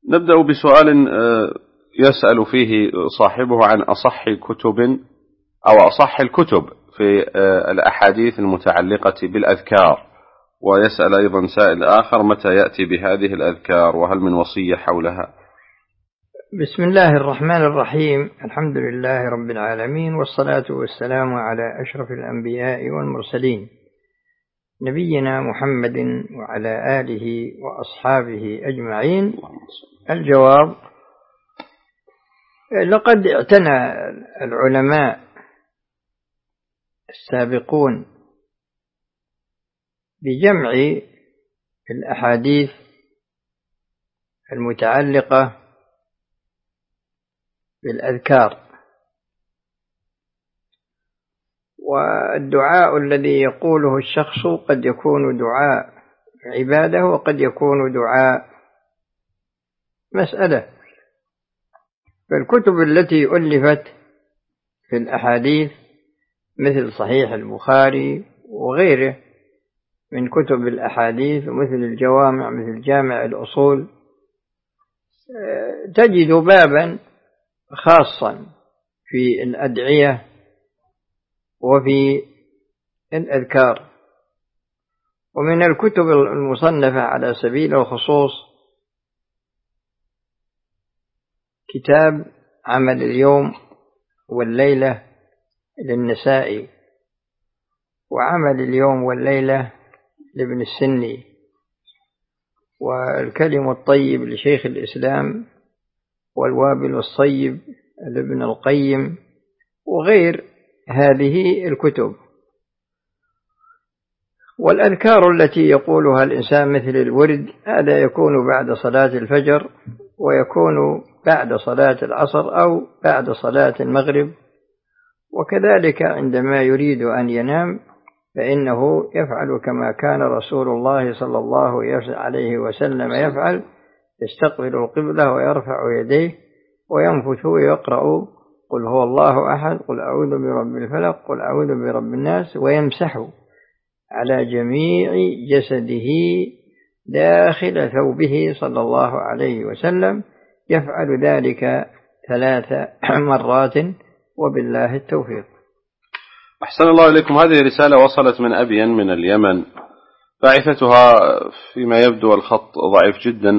نبدأ بسؤال يسأل فيه صاحبه عن أصح كتب أو أصح الكتب في الأحاديث المتعلقة بالأذكار، ويسأل أيضا سائل آخر متى يأتي بهذه الأذكار وهل من وصية حولها؟ بسم الله الرحمن الرحيم، الحمد لله رب العالمين، والصلاة والسلام على أشرف الأنبياء والمرسلين نبينا محمد وعلى آله وأصحابه أجمعين. الجواب: لقد اعتنى العلماء السابقون بجمع الأحاديث المتعلقة بالأذكار، والدعاء الذي يقوله الشخص قد يكون دعاء عبادة وقد يكون دعاء مسألة. فالكتب التي ألفت في الأحاديث مثل صحيح البخاري وغيره من كتب الأحاديث ومثل الجوامع مثل جامع الأصول، تجد بابا خاصا في الأدعية وفي الأذكار. ومن الكتب المصنفة على سبيل الخصوص كتاب عمل اليوم والليلة للنسائي، وعمل اليوم والليلة لابن السني، والكلم الطيب لشيخ الإسلام، والوابل الصيب لابن القيم، وغير هذه الكتب. والأذكار التي يقولها الإنسان مثل الورد هذا يكون بعد صلاة الفجر، ويكون بعد صلاة العصر أو بعد صلاة المغرب، وكذلك عندما يريد أن ينام فإنه يفعل كما كان رسول الله صلى الله عليه وسلم يفعل، يستقبل القبلة ويرفع يديه وينفث ويقرأ قل هو الله أحد، قل أعوذ برب الفلق، قل أعوذ برب الناس، ويمسح على جميع جسده داخل ثوبه صلى الله عليه وسلم، يفعل ذلك 3 مرات، وبالله التوفيق. أحسن الله إليكم. هذه رسالة وصلت من أبين من اليمن، باعثتها فيما يبدو الخط ضعيف جدا،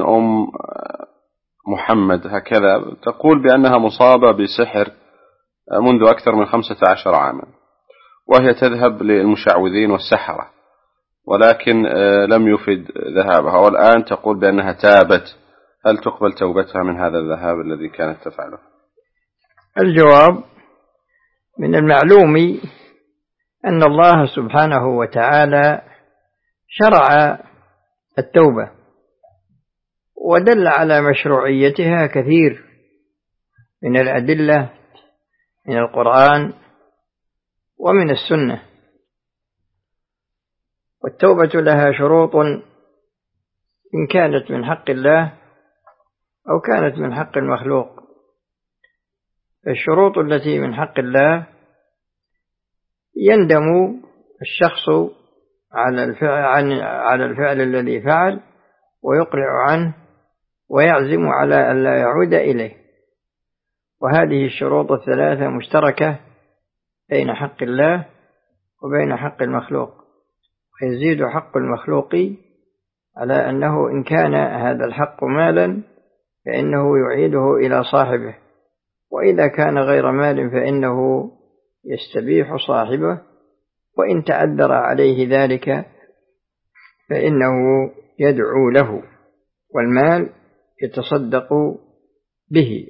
محمد هكذا، تقول بأنها مصابة بسحر منذ أكثر من 15 عاما، وهي تذهب للمشعوذين والسحرة، ولكن لم يفد ذهابها، والآن تقول بأنها تابت. هل تقبل توبتها من هذا الذهاب الذي كانت تفعله؟ الجواب: من المعلوم أن الله سبحانه وتعالى شرع التوبة، ودل على مشروعيتها كثير من الأدلة من القرآن ومن السنة. والتوبة لها شروط إن كانت من حق الله أو كانت من حق المخلوق. الشروط التي من حق الله يندم الشخص على الفعل الذي فعل ويقلع عنه ويعزم على أن لا يعود إليه، وهذه الشروط 3 مشتركة بين حق الله وبين حق المخلوق. ويزيد حق المخلوق على أنه إن كان هذا الحق مالا فإنه يعيده إلى صاحبه، وإذا كان غير مال فإنه يستبيح صاحبه، وإن تعذر عليه ذلك فإنه يدعو له، والمال يتصدق به.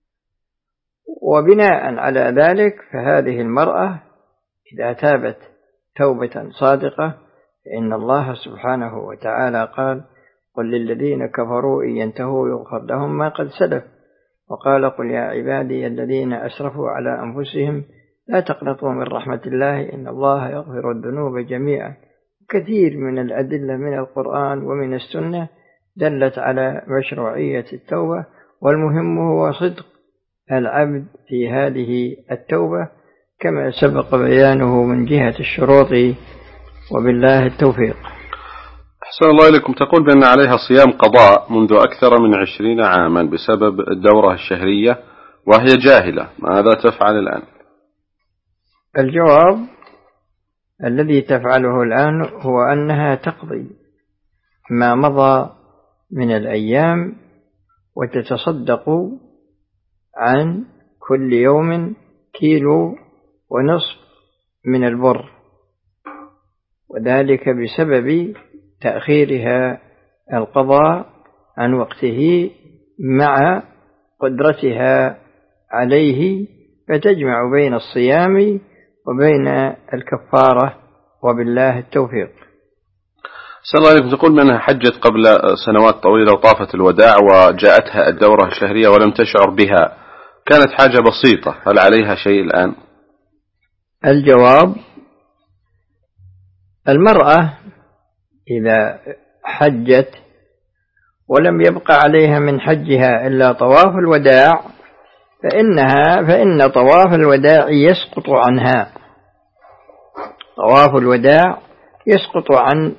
وبناء على ذلك فهذه المرأة إذا تابت توبة صادقة فإن الله سبحانه وتعالى قال: قل للذين كفروا إن ينتهوا يغفر لهم ما قد سلف، وقال: قل يا عبادي الذين أسرفوا على أنفسهم لا تقنطوا من رحمة الله إن الله يغفر الذنوب جميعا. كثير من الأدلة من القرآن ومن السنة دلت على مشروعية التوبة، والمهم هو صدق العبد في هذه التوبة كما سبق بيانه من جهة الشروط، وبالله التوفيق. أحسن الله إليكم. تقول بأن عليها صيام قضاء منذ أكثر من 20 عاما بسبب الدورة الشهرية وهي جاهلة، ماذا تفعل الآن؟ الجواب: الذي تفعله الآن هو أنها تقضي ما مضى من الأيام وتتصدق عن كل يوم 1.5 كيلو من البر، وذلك بسبب تأخيرها القضاء عن وقته مع قدرتها عليه، فتجمع بين الصيام وبين الكفارة، وبالله التوفيق. صلى الله عليه تقول بأنها حجت قبل سنوات طويلة وطافت الوداع وجاءتها الدورة الشهرية ولم تشعر بها، كانت حاجة بسيطة، هل عليها شيء الآن؟ الجواب: المرأة إذا حجت ولم يبق عليها من حجها إلا طواف الوداع فإن طواف الوداع يسقط عنها، طواف الوداع يسقط عن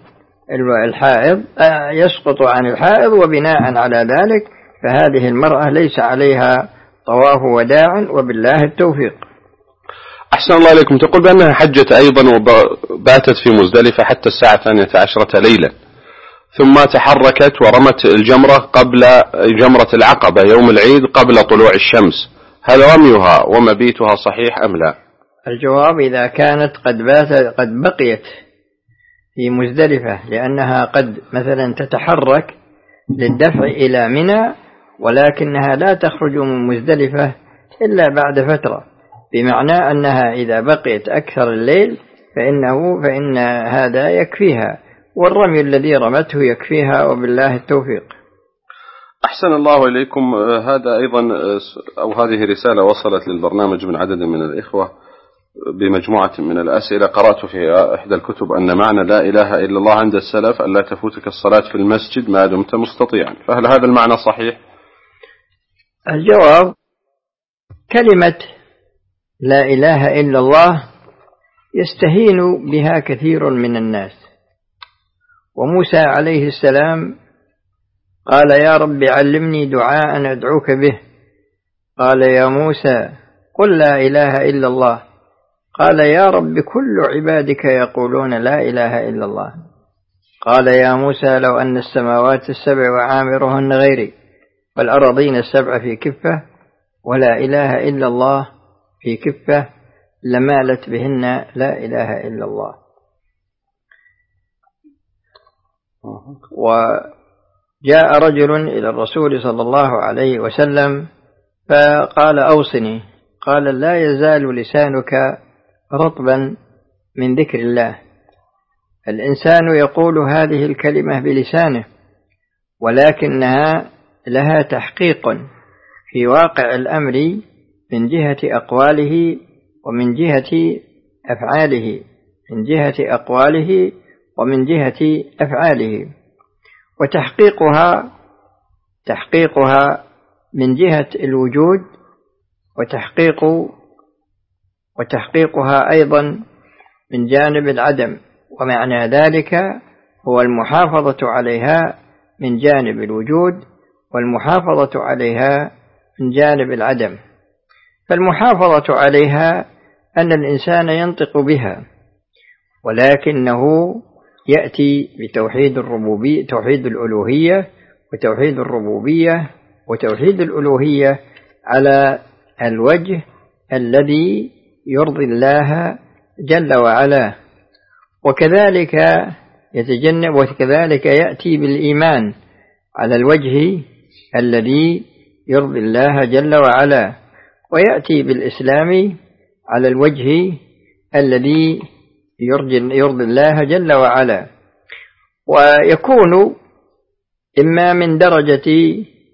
الحائض، وبناء على ذلك فهذه المرأة ليس عليها طواف وداع، وبالله التوفيق. أحسن الله إليكم. تقول بأنها حجت أيضا وباتت في مزدلفة حتى الساعة 12 ليلا، ثم تحركت ورمت الجمرة قبل جمرة العقبة يوم العيد قبل طلوع الشمس، هل رميها ومبيتها صحيح أم لا؟ الجواب: إذا كانت قد بقيت في مزدلفة، لأنها قد مثلا تتحرك للدفع إلى منى، ولكنها لا تخرج من مزدلفة إلا بعد فترة، بمعنى أنها إذا بقيت أكثر الليل فإن هذا يكفيها، والرمي الذي رمته يكفيها، وبالله التوفيق. أحسن الله إليكم. هذا أيضا أو هذه رسالة وصلت للبرنامج من عدد من الإخوة بمجموعة من الأسئلة. قرأت في إحدى الكتب أن معنى لا إله إلا الله عند السلف أن لا تفوتك الصلاة في المسجد ما دمت مستطيعا، فهل هذا المعنى صحيح؟ الجواب: كلمة لا إله إلا الله يستهين بها كثير من الناس، وموسى عليه السلام قال: يا رب علمني دعاء أدعوك به. قال: يا موسى قل لا إله إلا الله. قال: يا رب كل عبادك يقولون لا إله إلا الله. قال: يا موسى لو أن السماوات السبع وعامرهن غيري والأرضين السبع في كفة ولا إله إلا الله في كفة لمالت بهن لا إله إلا الله. وجاء رجل إلى الرسول صلى الله عليه وسلم فقال: أوصني. قال: لا يزال لسانك رطبا من ذكر الله. الإنسان يقول هذه الكلمة بلسانه، ولكنها لها تحقيق في واقع الأمر من جهة أقواله ومن جهة أفعاله، وتحقيقها من جهة الوجود، وتحقيقها أيضا من جانب العدم، ومعنى ذلك هو المحافظة عليها من جانب الوجود والمحافظة عليها من جانب العدم. فالمحافظة عليها أن الإنسان ينطق بها، ولكنه يأتي بتوحيد الربوبية، توحيد الألوهية وتوحيد الربوبية وتوحيد الألوهية على الوجه الذي يرضي الله جل وعلا، وكذلك يأتي بالإيمان على الوجه الذي يرضي الله جل وعلا، ويأتي بالإسلام على الوجه الذي يرضي الله جل وعلا، ويكون إما من درجة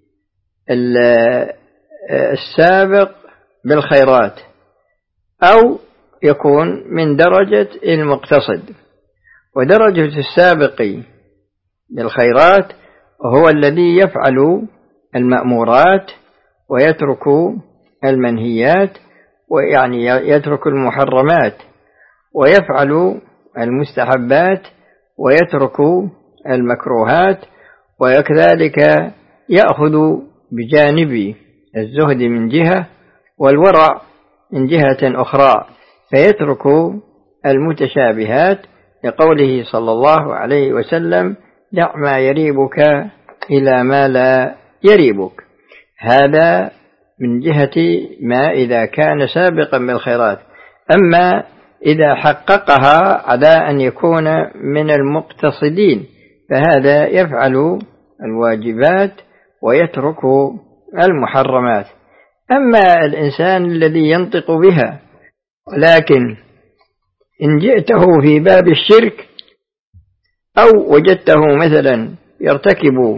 السابق بالخيرات أو يكون من درجة المقتصد. ودرجة السابق بالخيرات هو الذي يفعل المأمورات ويترك المنهيات، ويعني يترك المحرمات ويفعل المستحبات ويترك المكروهات، وكذلك يأخذ بجانب الزهد من جهة والورع من جهة أخرى، فيترك المتشابهات، لقوله صلى الله عليه وسلم: دع ما يريبك إلى ما لا يريبك. هذا من جهة ما إذا كان سابقا بالخيرات. أما إذا حققها على أن يكون من المقتصدين فهذا يفعل الواجبات ويترك المحرمات. أما الإنسان الذي ينطق بها ولكن إن جئته في باب الشرك أو وجدته مثلا يرتكب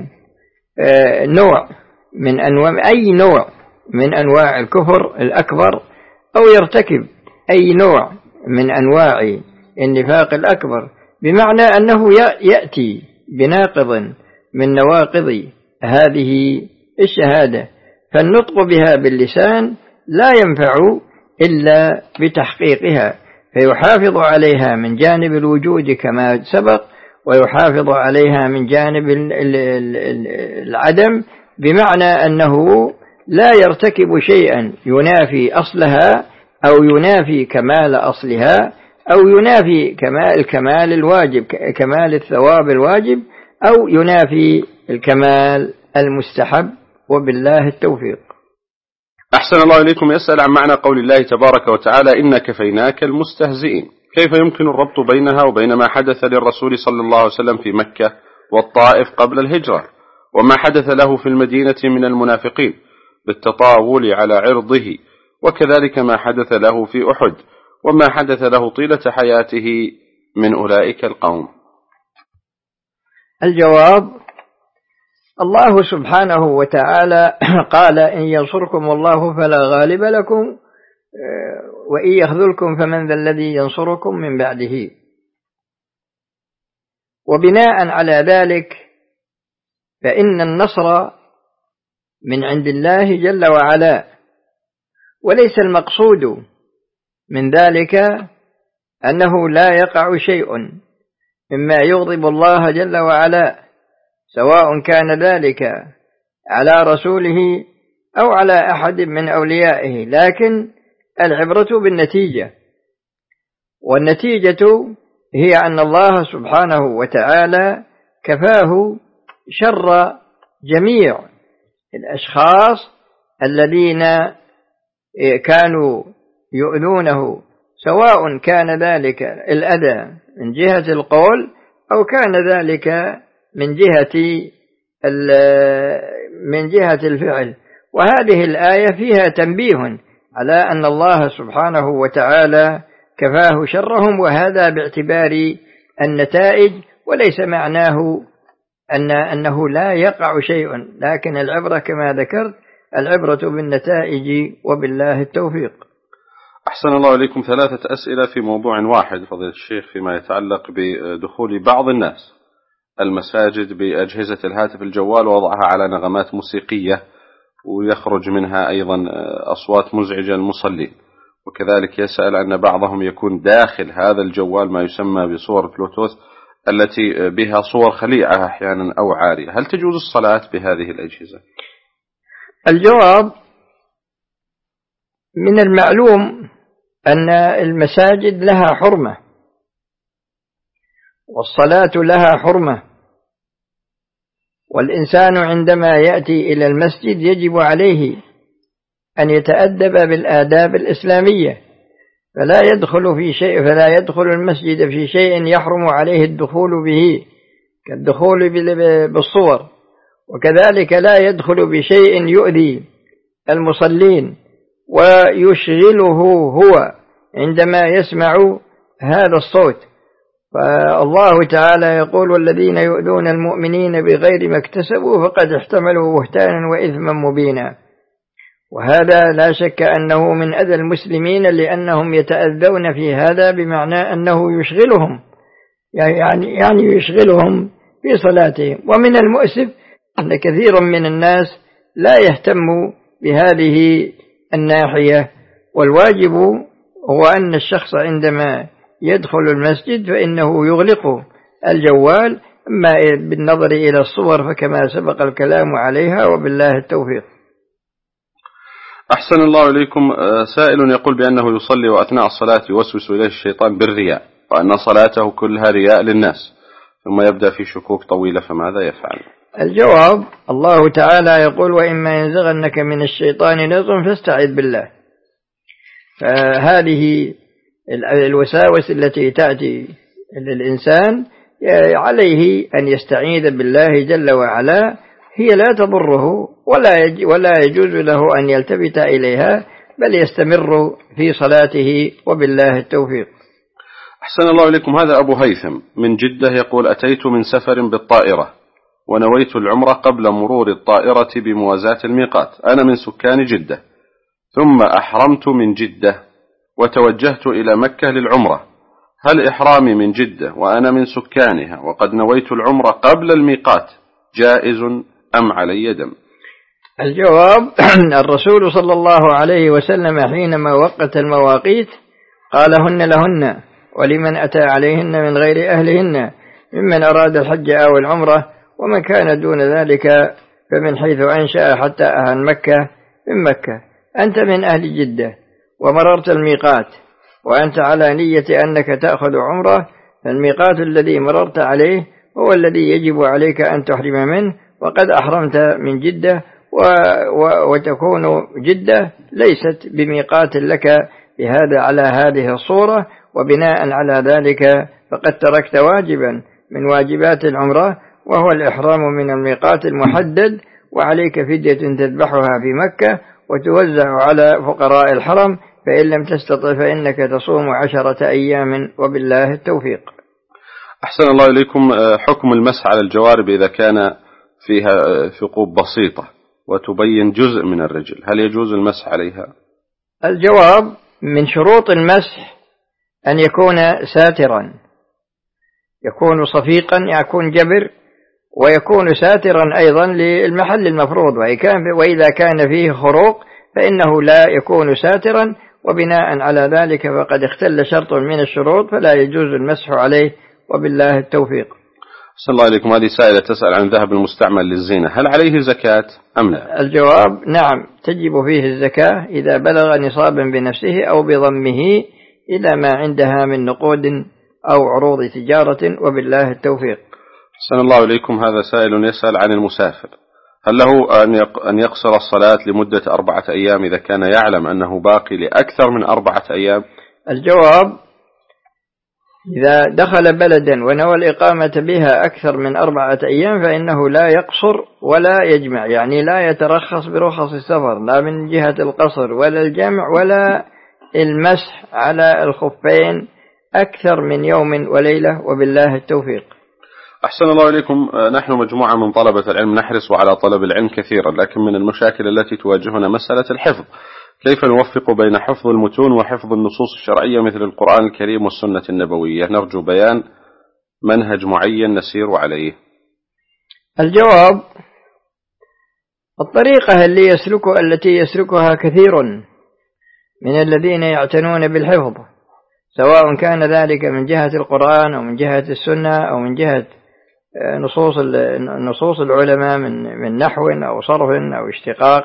أي نوع من أنواع الكفر الأكبر، أو يرتكب أي نوع من أنواع النفاق الأكبر، بمعنى أنه يأتي بناقض من نواقض هذه الشهادة، فالنطق بها باللسان لا ينفع إلا بتحقيقها، فيحافظ عليها من جانب الوجود كما سبق، ويحافظ عليها من جانب العدم، بمعنى أنه لا يرتكب شيئا ينافي أصلها أو ينافي كمال أصلها أو ينافي الكمال الواجب، كمال الثواب الواجب، أو ينافي الكمال المستحب، وبالله التوفيق. أحسن الله إليكم. يسأل عن معنى قول الله تبارك وتعالى: إنا كفيناك المستهزئين. كيف يمكن الربط بينها وبين ما حدث للرسول صلى الله عليه وسلم في مكة والطائف قبل الهجرة، وما حدث له في المدينة من المنافقين بالتطاول على عرضه، وكذلك ما حدث له في أحد، وما حدث له طيلة حياته من أولئك القوم؟ الجواب: الله سبحانه وتعالى قال: إن ينصركم الله فلا غالب لكم، وإن يخذلكم فمن ذا الذي ينصركم من بعده. وبناء على ذلك فإن النصر من عند الله جل وعلا، وليس المقصود من ذلك أنه لا يقع شيء مما يغضب الله جل وعلا، سواء كان ذلك على رسوله أو على أحد من أوليائه، لكن العبرة بالنتيجة، والنتيجة هي أن الله سبحانه وتعالى كفاه شر جميع الأشخاص الذين كانوا يؤذونه، سواء كان ذلك الأذى من جهة القول أو كان ذلك من جهة الفعل. وهذه الآية فيها تنبيه على أن الله سبحانه وتعالى كفاه شرهم، وهذا باعتبار النتائج، وليس معناه أنه لا يقع شيء، لكن العبرة كما ذكرت العبرة بالنتائج، وبالله التوفيق. أحسن الله إليكم. 3 أسئلة في موضوع واحد فضيلة الشيخ، فيما يتعلق بدخول بعض الناس المساجد بأجهزة الهاتف الجوال ووضعها على نغمات موسيقية، ويخرج منها أيضا أصوات مزعجة للمصلين، وكذلك يسأل أن بعضهم يكون داخل هذا الجوال ما يسمى بصور بلوتوث التي بها صور خليعة أحيانا أو عارية، هل تجوز الصلاة بهذه الأجهزة؟ الجواب: من المعلوم أن المساجد لها حرمة، والصلاة لها حرمة، والإنسان عندما يأتي إلى المسجد يجب عليه أن يتأدب بالآداب الإسلامية، فلا يدخل المسجد في شيء يحرم عليه الدخول به، كالدخول بالصور، وكذلك لا يدخل بشيء يؤذي المصلين ويشغله هو عندما يسمع هذا الصوت. فالله تعالى يقول: والذين يؤذون المؤمنين بغير ما اكتسبوا فقد احتملوا بهتانا وإثما مبينا. وهذا لا شك أنه من أذى المسلمين، لأنهم يتأذون في هذا، بمعنى أنه يشغلهم، يعني يشغلهم في صلاتهم. ومن المؤسف أن كثير من الناس لا يهتم بهذه الناحية، والواجب هو أن الشخص عندما يدخل المسجد فإنه يغلق الجوال أما بالنظر إلى الصور فكما سبق الكلام عليها، وبالله التوفيق. أحسن الله إليكم. سائل يقول بأنه يصلي وأثناء الصلاة يوسوس إليه الشيطان بالرياء، وأن صلاته كلها رياء للناس، ثم يبدأ في شكوك طويلة، فماذا يفعل؟ الجواب: الله تعالى يقول: وإما ينزغنك من الشيطان نزغ فاستعذ بالله. فهذه الوساوس التي تأتي للإنسان عليه أن يستعيذ بالله جل وعلا، هي لا تضره ولا يجوز له أن يلتفت إليها، بل يستمر في صلاته، وبالله التوفيق. أحسن الله إليكم. هذا أبو هيثم من جدة يقول: أتيت من سفر بالطائرة ونويت العمرة قبل مرور الطائرة بموازاة الميقات، أنا من سكان جدة، ثم أحرمت من جدة وتوجهت إلى مكة للعمرة، هل إحرامي من جدة وأنا من سكانها وقد نويت العمرة قبل الميقات جائز أم علي دم؟ الجواب: الرسول صلى الله عليه وسلم حينما وقت المواقيت قال: هن لهن ولمن أتى عليهن من غير أهلهن ممن أراد الحج أو العمرة، ومن كان دون ذلك فمن حيث أنشأ حتى أهل مكة من مكة. أنت من أهل جدة ومررت الميقات وأنت على نية أنك تأخذ عمرة، فالميقات الذي مررت عليه هو الذي يجب عليك أن تحرم منه، وقد أحرمت من جدة، وتكون جدة ليست بميقات لك بهذا على هذه الصورة، وبناء على ذلك فقد تركت واجبا من واجبات العمرة، وهو الإحرام من الميقات المحدد، وعليك فدية تذبحها في مكة وتوزع على فقراء الحرم، فإن لم تستطع فإنك تصوم 10 أيام، وبالله التوفيق. أحسن الله إليكم. حكم المسح على الجوارب إذا كان فيها ثقوب بسيطة وتبين جزء من الرجل، هل يجوز المسح عليها؟ الجواب: من شروط المسح أن يكون ساترا، يكون صفيقا، يكون جبر، ويكون ساترا أيضا للمحل المفروض، وإذا كان فيه خروق فإنه لا يكون ساترا، وبناء على ذلك فقد اختل شرط من الشروط فلا يجوز المسح عليه، وبالله التوفيق. أحسن الله إليكم. هذه سائلة تسأل عن الذهب المستعمل للزينة، هل عليه زكاة أم لا؟ الجواب: نعم، تجب فيه الزكاة إذا بلغ نصابا بنفسه أو بضمه إلى ما عندها من نقود أو عروض تجارة، وبالله التوفيق. أحسن الله إليكم. هذا سائل يسأل عن المسافر، هل له أن يقصر الصلاة لمدة 4 أيام إذا كان يعلم أنه باقي لأكثر من 4 أيام؟ الجواب: إذا دخل بلدا ونوى الإقامة بها أكثر من 4 أيام فإنه لا يقصر ولا يجمع، يعني لا يترخص برخص السفر، لا من جهة القصر ولا الجمع ولا المسح على الخفين أكثر من يوم وليلة، وبالله التوفيق. أحسن الله إليكم. نحن مجموعة من طلبة العلم نحرص على طلب العلم كثيرا، لكن من المشاكل التي تواجهنا مسألة الحفظ، كيف نوفق بين حفظ المتون وحفظ النصوص الشرعية مثل القرآن الكريم والسنة النبوية؟ نرجو بيان منهج معين نسير عليه. الجواب: الطريقة التي يسلكها كثير من الذين يعتنون بالحفظ، سواء كان ذلك من جهة القرآن أو من جهة السنة أو من جهة نصوص العلماء من نحو أو صرف أو اشتقاق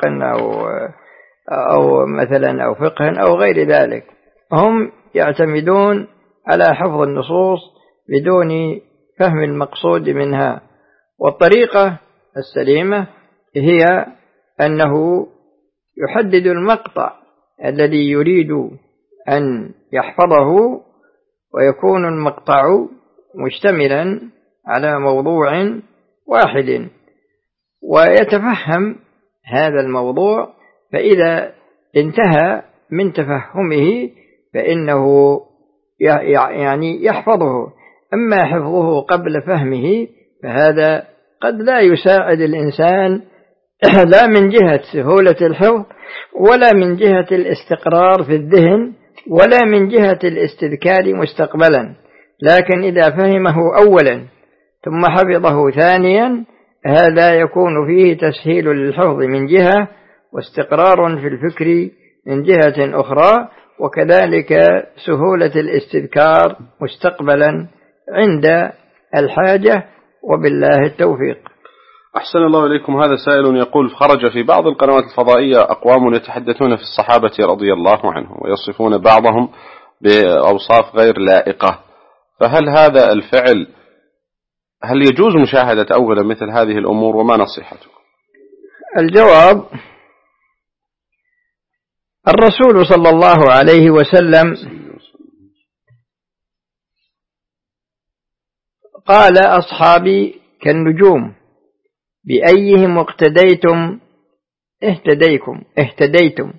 أو مثلا أو فقه أو غير ذلك، هم يعتمدون على حفظ النصوص بدون فهم المقصود منها. والطريقة السليمة هي أنه يحدد المقطع الذي يريد أن يحفظه، ويكون المقطع مشتملا على موضوع واحد، ويتفهم هذا الموضوع، فإذا انتهى من تفهمه فإنه يعني يحفظه. أما حفظه قبل فهمه فهذا قد لا يساعد الإنسان لا من جهة سهولة الحفظ ولا من جهة الاستقرار في الذهن ولا من جهة الاستذكار مستقبلا، لكن إذا فهمه أولا ثم حفظه ثانيا هذا يكون فيه تسهيل للحفظ من جهة، واستقرار في الفكر من جهة أخرى، وكذلك سهولة الاستذكار مستقبلا عند الحاجة وبالله التوفيق. أحسن الله إليكم. هذا سائل يقول: خرج في بعض القنوات الفضائية أقوام يتحدثون في الصحابة رضي الله عنهم ويصفون بعضهم بأوصاف غير لائقة، فهل هذا الفعل هل يجوز مشاهدة أولا مثل هذه الأمور، وما نصيحتكم؟ الجواب: الرسول صلى الله عليه وسلم قال: أصحابي كالنجوم بأيهم اقتديتم اهتديتم.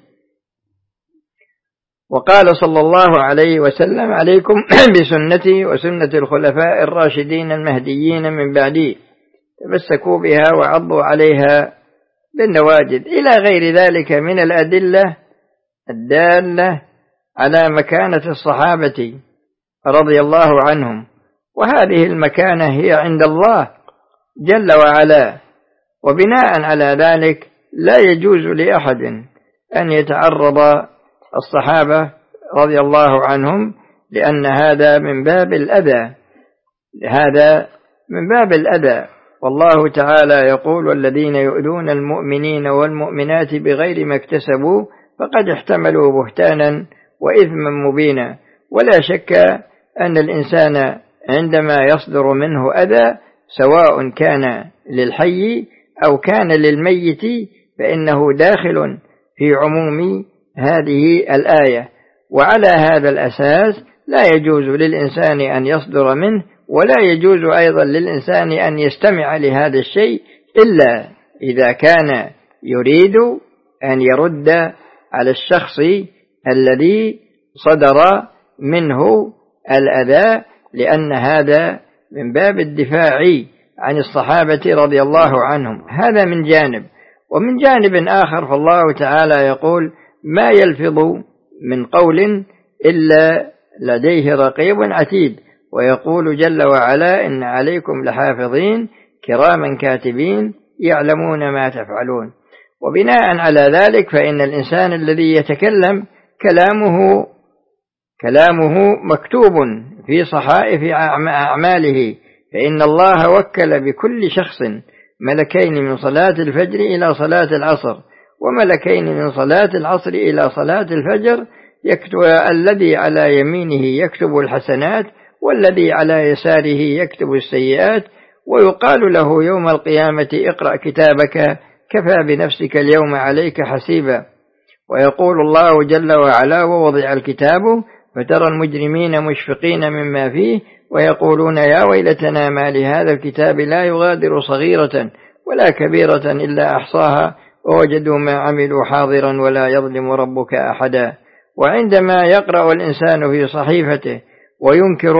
وقال صلى الله عليه وسلم: عليكم بسنتي وسنة الخلفاء الراشدين المهديين من بعدي، تمسكوا بها وعضوا عليها بالنواجذ، إلى غير ذلك من الأدلة الدالة على مكانة الصحابة رضي الله عنهم، وهذه المكانة هي عند الله جل وعلا. وبناء على ذلك لا يجوز لأحد أن يتعرض الصحابة رضي الله عنهم، لأن هذا من باب الأذى، والله تعالى يقول: والذين يؤذون المؤمنين والمؤمنات بغير ما اكتسبوا فقد احتملوا بهتانا وإثما مبينا. ولا شك أن الإنسان عندما يصدر منه أذى سواء كان للحي أو كان للميت فإنه داخل في عموم هذه الآية، وعلى هذا الأساس لا يجوز للإنسان أن يصدر منه، ولا يجوز أيضا للإنسان أن يستمع لهذا الشيء إلا إذا كان يريد أن يرد على الشخص الذي صدر منه الأذى، لأن هذا من باب الدفاع عن الصحابة رضي الله عنهم. هذا من جانب. ومن جانب آخر فالله تعالى يقول: ما يلفظ من قول إلا لديه رقيب عتيد، ويقول جل وعلا: إن عليكم لحافظين كراما كاتبين يعلمون ما تفعلون. وبناء على ذلك فإن الإنسان الذي يتكلم كلامه مكتوب في صحائف أعماله، فإن الله وكل بكل شخص ملكين من صلاة الفجر إلى صلاة العصر، وملكين من صلاة العصر إلى صلاة الفجر، الذي على يمينه يكتب الحسنات والذي على يساره يكتب السيئات، ويقال له يوم القيامة: اقرأ كتابك كفى بنفسك اليوم عليك حسيبا. ويقول الله جل وعلا: ووضع الكتاب فترى المجرمين مشفقين مما فيه ويقولون يا ويلتنا ما لهذا الكتاب لا يغادر صغيرة ولا كبيرة إلا أحصاها ووجدوا ما عملوا حاضرا ولا يظلم ربك أحدا. وعندما يقرأ الإنسان في صحيفته وينكر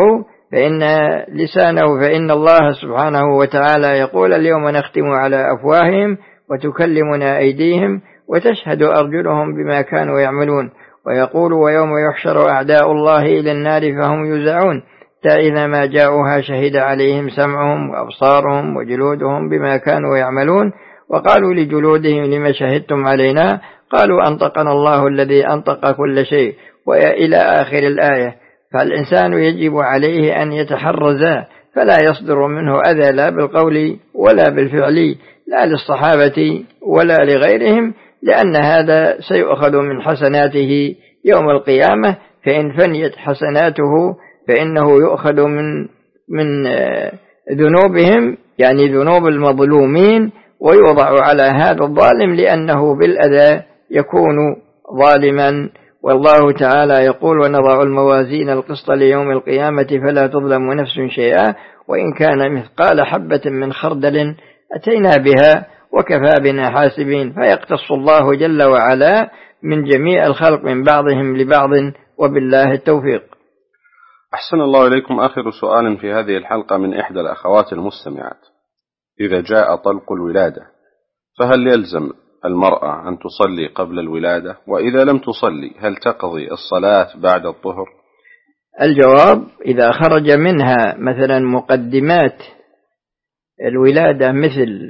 فإن الله سبحانه وتعالى يقول: اليوم نختم على أفواههم وتكلمنا أيديهم وتشهد أرجلهم بما كانوا يعملون. ويقول: ويوم يحشر أعداء الله إلى النار فهم يوزعون حتى إذا ما جاءوها شهد عليهم سمعهم وأبصارهم وجلودهم بما كانوا يعملون. وقالوا لجلودهم لما شهدتم علينا؟ قالوا أنطقنا الله الذي أنطق كل شيء، وإلى آخر الآية. فالإنسان يجب عليه أن يتحرز فلا يصدر منه أذى لا بالقول ولا بالفعل، لا للصحابة ولا لغيرهم، لأن هذا سيؤخذ من حسناته يوم القيامة، فإن فنيت حسناته فإنه يؤخذ من ذنوبهم، يعني ذنوب المظلومين، ويوضع على هذا الظالم لأنه بالأذى يكون ظالما. والله تعالى يقول: ونضع الموازين القسط ليوم القيامة فلا تظلم نفس شيئا وإن كان مثقال حبة من خردل أتينا بها وكفى بنا حاسبين. فيقتص الله جل وعلا من جميع الخلق من بعضهم لبعض، وبالله التوفيق. أحسن الله إليكم. آخر سؤال في هذه الحلقة من إحدى الأخوات المستمعات: إذا جاء طلق الولادة فهل يلزم المرأة أن تصلي قبل الولادة؟ وإذا لم تصلي هل تقضي الصلاة بعد الظهر؟ الجواب: إذا خرج منها مثلا مقدمات الولادة مثل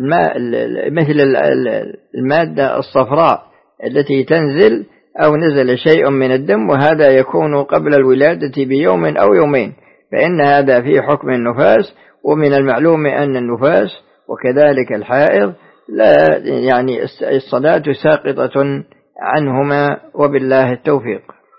المادة الصفراء التي تنزل أو نزل شيء من الدم، وهذا يكون قبل الولادة بيوم أو يومين، فإن هذا في حكم النفاس، ومن المعلوم أن النفاس وكذلك الحائض لا يعني الصلاة ساقطة عنهما، وبالله التوفيق.